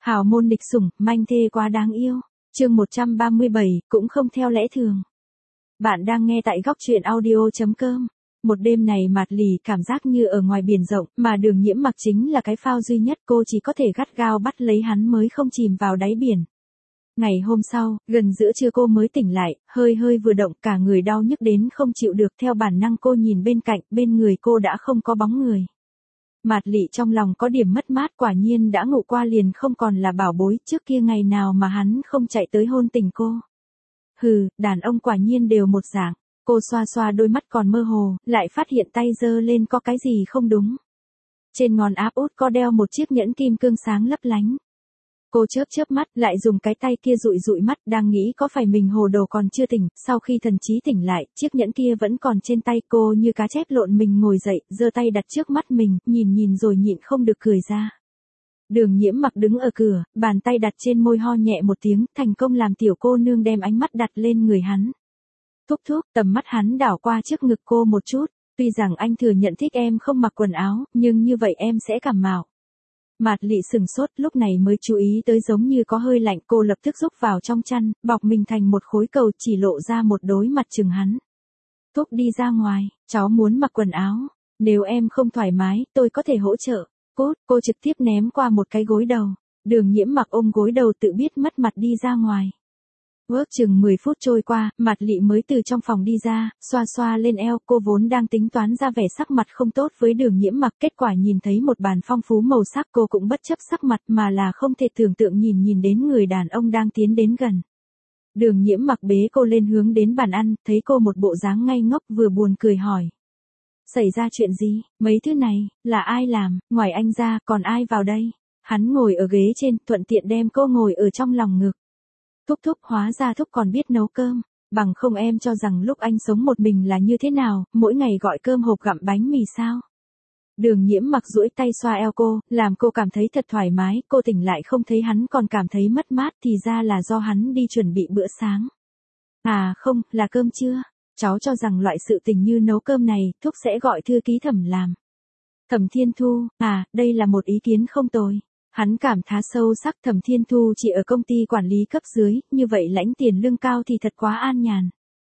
Hào môn địch sủng, manh thê quá đáng yêu. Chương 137, cũng không theo lẽ thường. Bạn đang nghe tại góc truyện audio.com. Một đêm này Mạt Lì cảm giác như ở ngoài biển rộng, mà Đường Nhiễm Mặc chính là cái phao duy nhất, cô chỉ có thể gắt gao bắt lấy hắn mới không chìm vào đáy biển. Ngày hôm sau, gần giữa trưa cô mới tỉnh lại, hơi vừa động, cả người đau nhức đến không chịu được, theo bản năng cô nhìn bên cạnh, bên người cô đã không có bóng người. Mạt Lị trong lòng có điểm mất mát, quả nhiên đã ngủ qua liền không còn là bảo bối, trước kia ngày nào mà hắn không chạy tới hôn tình cô. Hừ, đàn ông quả nhiên đều một dạng. Cô xoa xoa đôi mắt còn mơ hồ, lại phát hiện tay giơ lên có cái gì không đúng. Trên ngón áp út có đeo một chiếc nhẫn kim cương sáng lấp lánh. Cô chớp mắt, lại dùng cái tay kia dụi mắt, đang nghĩ có phải mình hồ đồ còn chưa tỉnh, sau khi thần trí tỉnh lại, chiếc nhẫn kia vẫn còn trên tay cô, như cá chép lộn mình ngồi dậy, giơ tay đặt trước mắt mình, nhìn rồi nhịn không được cười ra. Đường Nhiễm Mặc đứng ở cửa, bàn tay đặt trên môi ho nhẹ một tiếng, thành công làm tiểu cô nương đem ánh mắt đặt lên người hắn. Thúc, tầm mắt hắn đảo qua trước ngực cô một chút, tuy rằng anh thừa nhận thích em không mặc quần áo, nhưng như vậy em sẽ cảm mạo. Mạt Lị sừng sốt, lúc này mới chú ý tới giống như có hơi lạnh, cô lập tức rúc vào trong chăn, bọc mình thành một khối cầu, chỉ lộ ra một đôi mặt chừng hắn. Thúc đi ra ngoài, cháu muốn mặc quần áo, nếu em không thoải mái, tôi có thể hỗ trợ. Cô trực tiếp ném qua một cái gối đầu. Đường Nhiễm Mặc ôm gối đầu tự biết mất mặt đi ra ngoài. Ước chừng 10 phút trôi qua, Mạt Lị mới từ trong phòng đi ra, xoa lên eo, cô vốn đang tính toán ra vẻ sắc mặt không tốt với Đường Nhiễm Mặc, kết quả nhìn thấy một bàn phong phú màu sắc, cô cũng bất chấp sắc mặt mà là không thể tưởng tượng nhìn đến người đàn ông đang tiến đến gần. Đường Nhiễm Mặc bế cô lên hướng đến bàn ăn, thấy cô một bộ dáng ngây ngốc vừa buồn cười hỏi. Xảy ra chuyện gì, mấy thứ này, là ai làm, ngoài anh ra, còn ai vào đây? Hắn ngồi ở ghế trên, thuận tiện đem cô ngồi ở trong lòng ngực. Thúc, hóa ra Thúc còn biết nấu cơm, bằng không em cho rằng lúc anh sống một mình là như thế nào, mỗi ngày gọi cơm hộp gặm bánh mì sao? Đường Nhiễm Mặc duỗi tay xoa eo cô, làm cô cảm thấy thật thoải mái, cô tỉnh lại không thấy hắn còn cảm thấy mất mát, thì ra là do hắn đi chuẩn bị bữa sáng. À không, là cơm trưa. Cháu cho rằng loại sự tình như nấu cơm này, Thúc sẽ gọi thư ký Thẩm làm. Thẩm Thiên Thu, đây là một ý kiến không tồi. Hắn cảm thán sâu sắc, Thẩm Thiên Thu chỉ ở công ty quản lý cấp dưới, như vậy lãnh tiền lương cao thì thật quá an nhàn.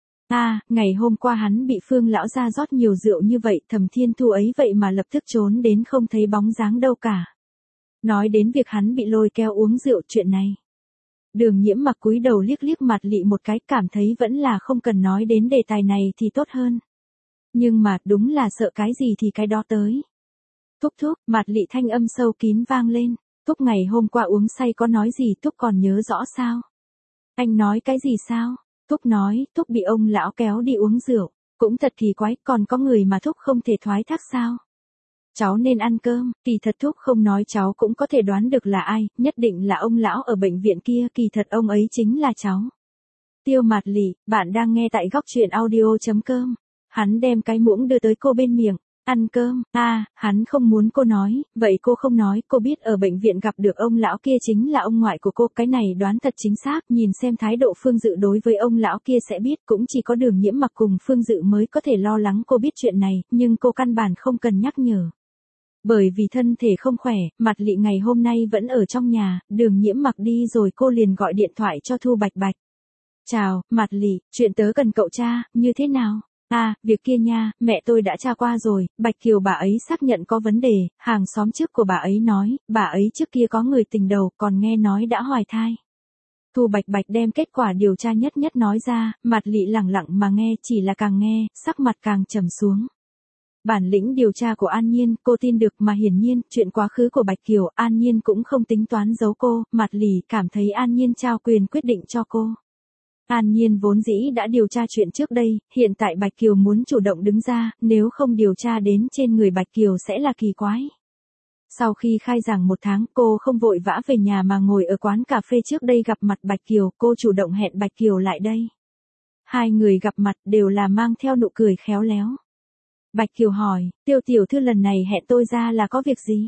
Ngày hôm qua hắn bị Phương lão gia rót nhiều rượu như vậy, Thẩm Thiên Thu ấy vậy mà lập tức trốn đến không thấy bóng dáng đâu cả. Nói đến việc hắn bị lôi kéo uống rượu chuyện này. Đường Nhiễm Mặc cúi đầu liếc Mạt Lị một cái, cảm thấy vẫn là không cần nói đến đề tài này thì tốt hơn. Nhưng mà đúng là sợ cái gì thì cái đó tới. Thúc, Mạt Lị thanh âm sâu kín vang lên. Thúc ngày hôm qua uống say có nói gì, Thúc còn nhớ rõ sao? Anh nói cái gì sao? Thúc nói, Thúc bị ông lão kéo đi uống rượu. Cũng thật kỳ quái, còn có người mà Thúc không thể thoái thác sao? Cháu nên ăn cơm, kỳ thật Thúc không nói cháu cũng có thể đoán được là ai, nhất định là ông lão ở bệnh viện kia, kỳ thật ông ấy chính là cháu. Tiêu Mạt Lị, bạn đang nghe tại góc truyện audio.com. Hắn đem cái muỗng đưa tới cô bên miệng. Ăn cơm, hắn không muốn cô nói, vậy cô không nói, cô biết ở bệnh viện gặp được ông lão kia chính là ông ngoại của cô, cái này đoán thật chính xác, nhìn xem thái độ Phương Dự đối với ông lão kia sẽ biết, cũng chỉ có Đường Nhiễm Mặc cùng Phương Dự mới có thể lo lắng cô biết chuyện này, nhưng cô căn bản không cần nhắc nhở. Bởi vì thân thể không khỏe, Mạt Lị ngày hôm nay vẫn ở trong nhà, Đường Nhiễm Mặc đi rồi cô liền gọi điện thoại cho Thu Bạch Bạch. Chào, Mạt Lị, chuyện tớ cần cậu tra, như thế nào? Việc kia nha, mẹ tôi đã tra qua rồi, Bạch Kiều bà ấy xác nhận có vấn đề, hàng xóm trước của bà ấy nói, bà ấy trước kia có người tình đầu, còn nghe nói đã hoài thai. Thu Bạch Bạch đem kết quả điều tra nhất nói ra, Mạt Lị lẳng lặng mà nghe, chỉ là càng nghe, sắc mặt càng trầm xuống. Bản lĩnh điều tra của An Nhiên, cô tin được mà hiển nhiên, chuyện quá khứ của Bạch Kiều, An Nhiên cũng không tính toán giấu cô, Mạt Lị cảm thấy An Nhiên trao quyền quyết định cho cô. An Nhiên vốn dĩ đã điều tra chuyện trước đây, hiện tại Bạch Kiều muốn chủ động đứng ra, nếu không điều tra đến trên người Bạch Kiều sẽ là kỳ quái. Sau khi khai giảng 1 tháng, cô không vội vã về nhà mà ngồi ở quán cà phê trước đây gặp mặt Bạch Kiều, cô chủ động hẹn Bạch Kiều lại đây. Hai người gặp mặt đều là mang theo nụ cười khéo léo. Bạch Kiều hỏi, Tiêu tiểu thư lần này hẹn tôi ra là có việc gì?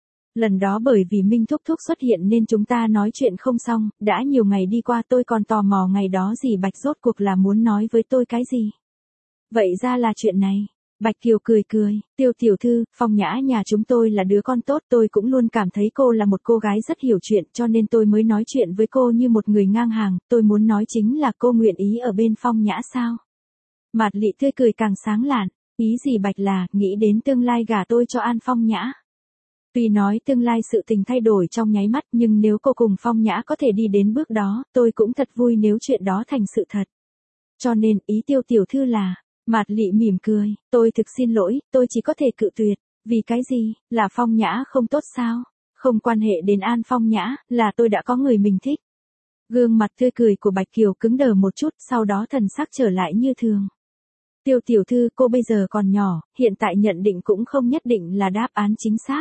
Lần đó bởi vì Minh Thúc xuất hiện nên chúng ta nói chuyện không xong, đã nhiều ngày đi qua tôi còn tò mò ngày đó gì Bạch rốt cuộc là muốn nói với tôi cái gì. Vậy ra là chuyện này. Bạch Kiều cười cười, Tiêu tiểu thư, Phong Nhã nhà chúng tôi là đứa con tốt, tôi cũng luôn cảm thấy cô là một cô gái rất hiểu chuyện cho nên tôi mới nói chuyện với cô như một người ngang hàng, tôi muốn nói chính là cô nguyện ý ở bên Phong Nhã sao? Mạt Lị tươi cười càng sáng lạn, ý gì Bạch là, nghĩ đến tương lai gả tôi cho An Phong Nhã. Tuy nói tương lai sự tình thay đổi trong nháy mắt nhưng nếu cô cùng Phong Nhã có thể đi đến bước đó, tôi cũng thật vui nếu chuyện đó thành sự thật. Cho nên ý Tiêu tiểu thư là, Mạt Lị mỉm cười, tôi thực xin lỗi, tôi chỉ có thể cự tuyệt, vì cái gì, là Phong Nhã không tốt sao, không quan hệ đến An Phong Nhã, là tôi đã có người mình thích. Gương mặt tươi cười của Bạch Kiều cứng đờ một chút, sau đó thần sắc trở lại như thường. Tiêu tiểu thư, cô bây giờ còn nhỏ, hiện tại nhận định cũng không nhất định là đáp án chính xác.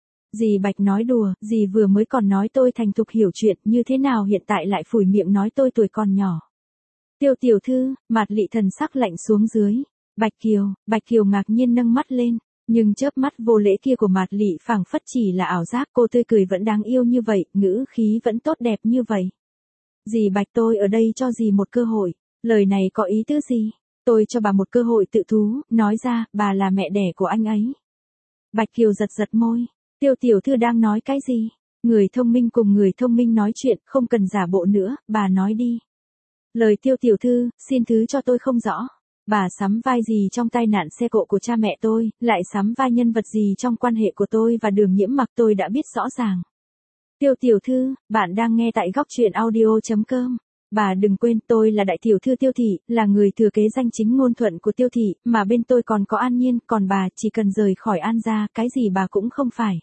Dì Bạch nói đùa, dì vừa mới còn nói tôi thành thục hiểu chuyện, như thế nào hiện tại lại phủi miệng nói tôi tuổi còn nhỏ. Tiêu tiểu thư, Mạt Lị thần sắc lạnh xuống dưới. Bạch Kiều ngạc nhiên nâng mắt lên, nhưng chớp mắt vô lễ kia của Mạt Lị phảng phất chỉ là ảo giác, cô tươi cười vẫn đáng yêu như vậy, ngữ khí vẫn tốt đẹp như vậy. Dì Bạch, tôi ở đây cho dì một cơ hội, lời này có ý tứ gì? Tôi cho bà một cơ hội tự thú, nói ra, bà là mẹ đẻ của anh ấy. Bạch Kiều giật giật môi, Tiêu tiểu thư đang nói cái gì? Người thông minh cùng người thông minh nói chuyện, không cần giả bộ nữa, bà nói đi. Lời Tiêu tiểu thư, xin thứ cho tôi không rõ. Bà sắm vai gì trong tai nạn xe cộ của cha mẹ tôi, lại sắm vai nhân vật gì trong quan hệ của tôi và Đường Nhiễm Mặc, tôi đã biết rõ ràng. Tiêu tiểu thư, bạn đang nghe tại góc truyện audio.com. Bà đừng quên tôi là đại tiểu thư Tiêu thị, là người thừa kế danh chính ngôn thuận của Tiêu thị, mà bên tôi còn có An Nhiên, còn bà chỉ cần rời khỏi An gia, cái gì bà cũng không phải.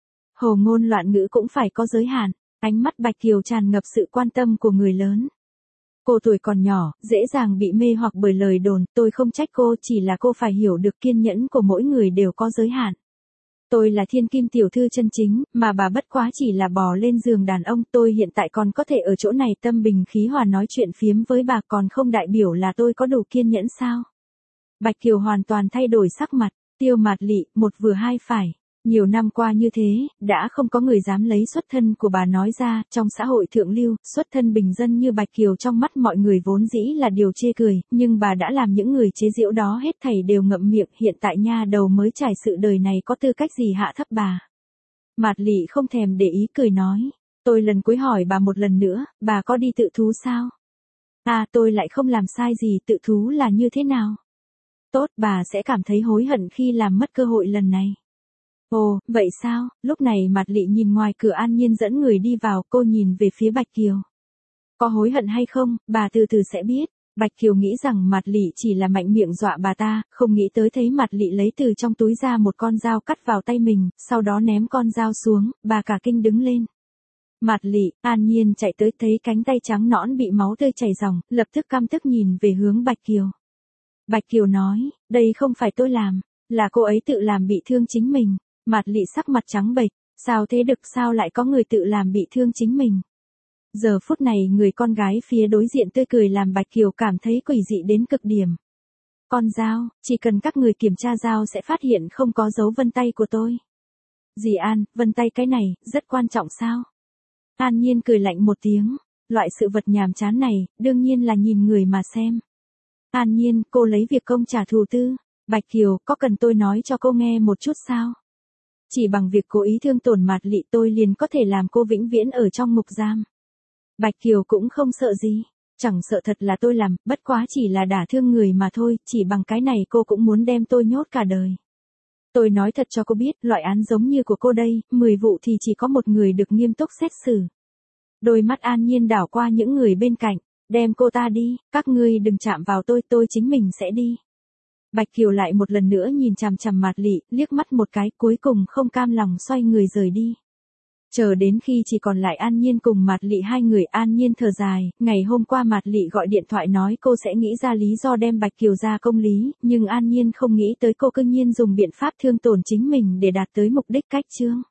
Hồ ngôn loạn ngữ cũng phải có giới hạn. Ánh mắt Bạch Kiều tràn ngập sự quan tâm của người lớn. Cô tuổi còn nhỏ, dễ dàng bị mê hoặc bởi lời đồn, tôi không trách cô, chỉ là cô phải hiểu được kiên nhẫn của mỗi người đều có giới hạn. Tôi là thiên kim tiểu thư chân chính, mà bà bất quá chỉ là bò lên giường đàn ông, tôi hiện tại còn có thể ở chỗ này tâm bình khí hòa nói chuyện phiếm với bà, còn không đại biểu là tôi có đủ kiên nhẫn sao? Bạch Kiều hoàn toàn thay đổi sắc mặt, Tiêu Mạt Lị, một vừa hai phải. Nhiều năm qua như thế, đã không có người dám lấy xuất thân của bà nói ra, trong xã hội thượng lưu, xuất thân bình dân như Bạch Kiều trong mắt mọi người vốn dĩ là điều chê cười, nhưng bà đã làm những người chế giễu đó hết thảy đều ngậm miệng, hiện tại nha đầu mới trải sự đời này có tư cách gì hạ thấp bà. Mạt Lị không thèm để ý cười nói, tôi lần cuối hỏi bà một lần nữa, bà có đi tự thú sao? À, tôi lại không làm sai gì, tự thú là như thế nào? Tốt, bà sẽ cảm thấy hối hận khi làm mất cơ hội lần này. Ồ, vậy sao? Lúc này Mạt Lị nhìn ngoài cửa An Nhiên dẫn người đi vào, cô nhìn về phía Bạch Kiều. Có hối hận hay không, bà từ từ sẽ biết. Bạch Kiều nghĩ rằng Mạt Lị chỉ là mạnh miệng dọa bà ta, không nghĩ tới thấy Mạt Lị lấy từ trong túi ra một con dao cắt vào tay mình, sau đó ném con dao xuống, bà cả kinh đứng lên. Mạt Lị, An Nhiên chạy tới thấy cánh tay trắng nõn bị máu tươi chảy ròng, lập tức căm tức nhìn về hướng Bạch Kiều. Bạch Kiều nói, đây không phải tôi làm, là cô ấy tự làm bị thương chính mình. Mạt Lị sắc mặt trắng bệch, sao thế được, sao lại có người tự làm bị thương chính mình? Giờ phút này người con gái phía đối diện tươi cười làm Bạch Kiều cảm thấy quỷ dị đến cực điểm. Con dao, chỉ cần các người kiểm tra dao sẽ phát hiện không có dấu vân tay của tôi. Dì An, vân tay cái này, rất quan trọng sao? An Nhiên cười lạnh một tiếng, loại sự vật nhàm chán này, đương nhiên là nhìn người mà xem. An Nhiên, cô lấy việc công trả thù tư. Bạch Kiều, có cần tôi nói cho cô nghe một chút sao? Chỉ bằng việc cố ý thương tổn Mạt Lị tôi liền có thể làm cô vĩnh viễn ở trong ngục giam. Bạch Kiều cũng không sợ gì, chẳng sợ thật là tôi làm, bất quá chỉ là đả thương người mà thôi, chỉ bằng cái này cô cũng muốn đem tôi nhốt cả đời. Tôi nói thật cho cô biết, loại án giống như của cô đây, 10 vụ thì chỉ có một người được nghiêm túc xét xử. Đôi mắt An Nhiên đảo qua những người bên cạnh, đem cô ta đi, các ngươi đừng chạm vào tôi chính mình sẽ đi. Bạch Kiều lại một lần nữa nhìn chằm chằm Mạt Lị, liếc mắt một cái, cuối cùng không cam lòng xoay người rời đi. Chờ đến khi chỉ còn lại An Nhiên cùng Mạt Lị hai người, An Nhiên thở dài, ngày hôm qua Mạt Lị gọi điện thoại nói cô sẽ nghĩ ra lý do đem Bạch Kiều ra công lý, nhưng An Nhiên không nghĩ tới cô cư nhiên dùng biện pháp thương tổn chính mình để đạt tới mục đích cách chương.